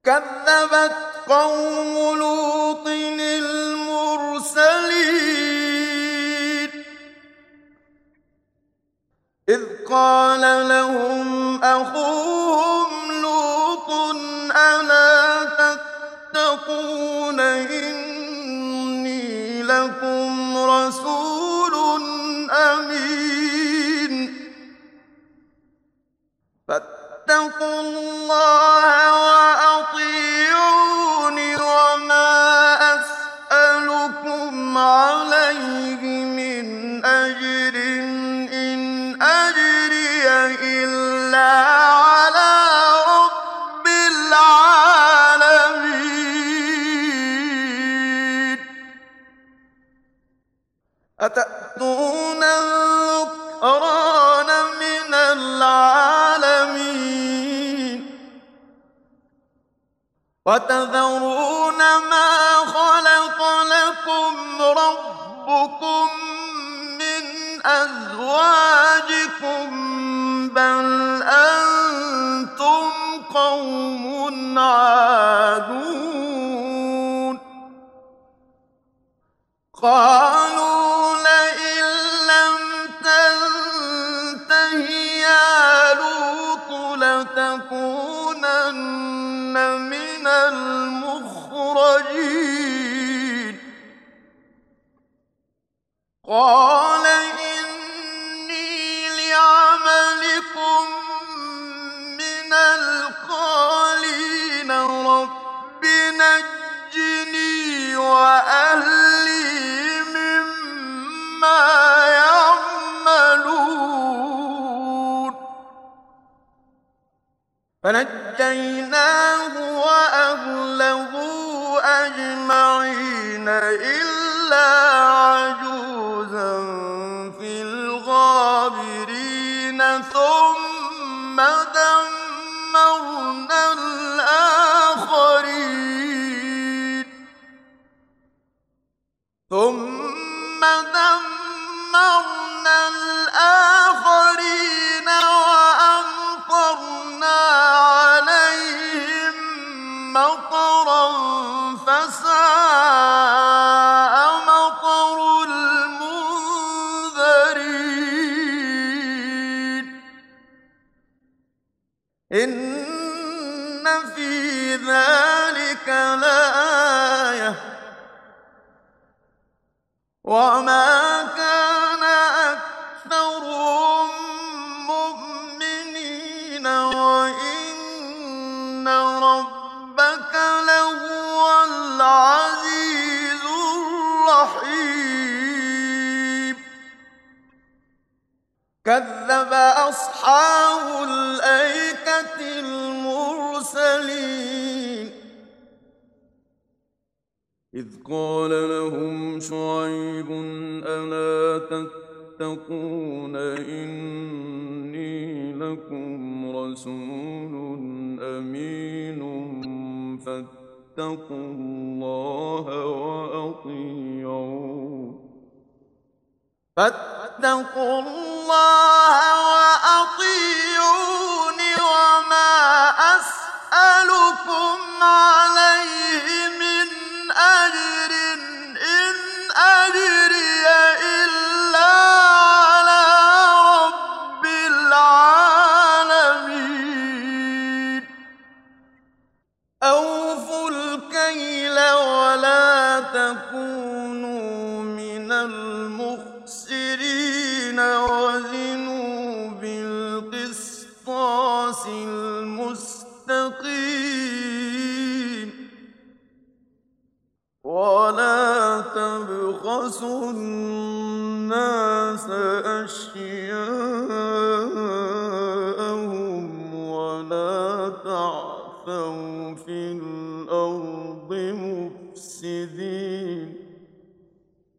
كذبت قوم لوط المرسلين إذ قال لهم أخوهم لوط ألا تتقون إني لكم رسول أمين فاتقوا الله وأطيعون وما أسألكم عليه من أجر إن أجري إلا على رب العالمين أتأتون الذكران من العالمين وتذرون ما خلق لكم ربكم من أزواجكم بل أنتم قوم عادون قالوا لئن لم تنته يا لوط لتكونن من المخرجين قال إني لعملكم من القالين رب نجني وأهلي مما يعملون فنجيناه وأهله أجمعين إلا عجوزا في الغابرين ثم دمرنا الآخرين وأمطرنا عليهم مطرا فساء مطر المنذرين إن في ذلك لآية وما كان أكثرهم مؤمنين وإن ربك لهو العزيز الرحيم كذب أصحاب الأيكة المرسلين إذ قال لهم شعيب ألا تتقون إني لكم رسول أمين فاتقوا الله وأطيعون وما أسألكم عليه من أجر إن أجري إلا على رب العالمين أوفوا الكيل ولا تكونوا من المخسرين وزنوا بالقسطاس المستقيم ولا تبخسوا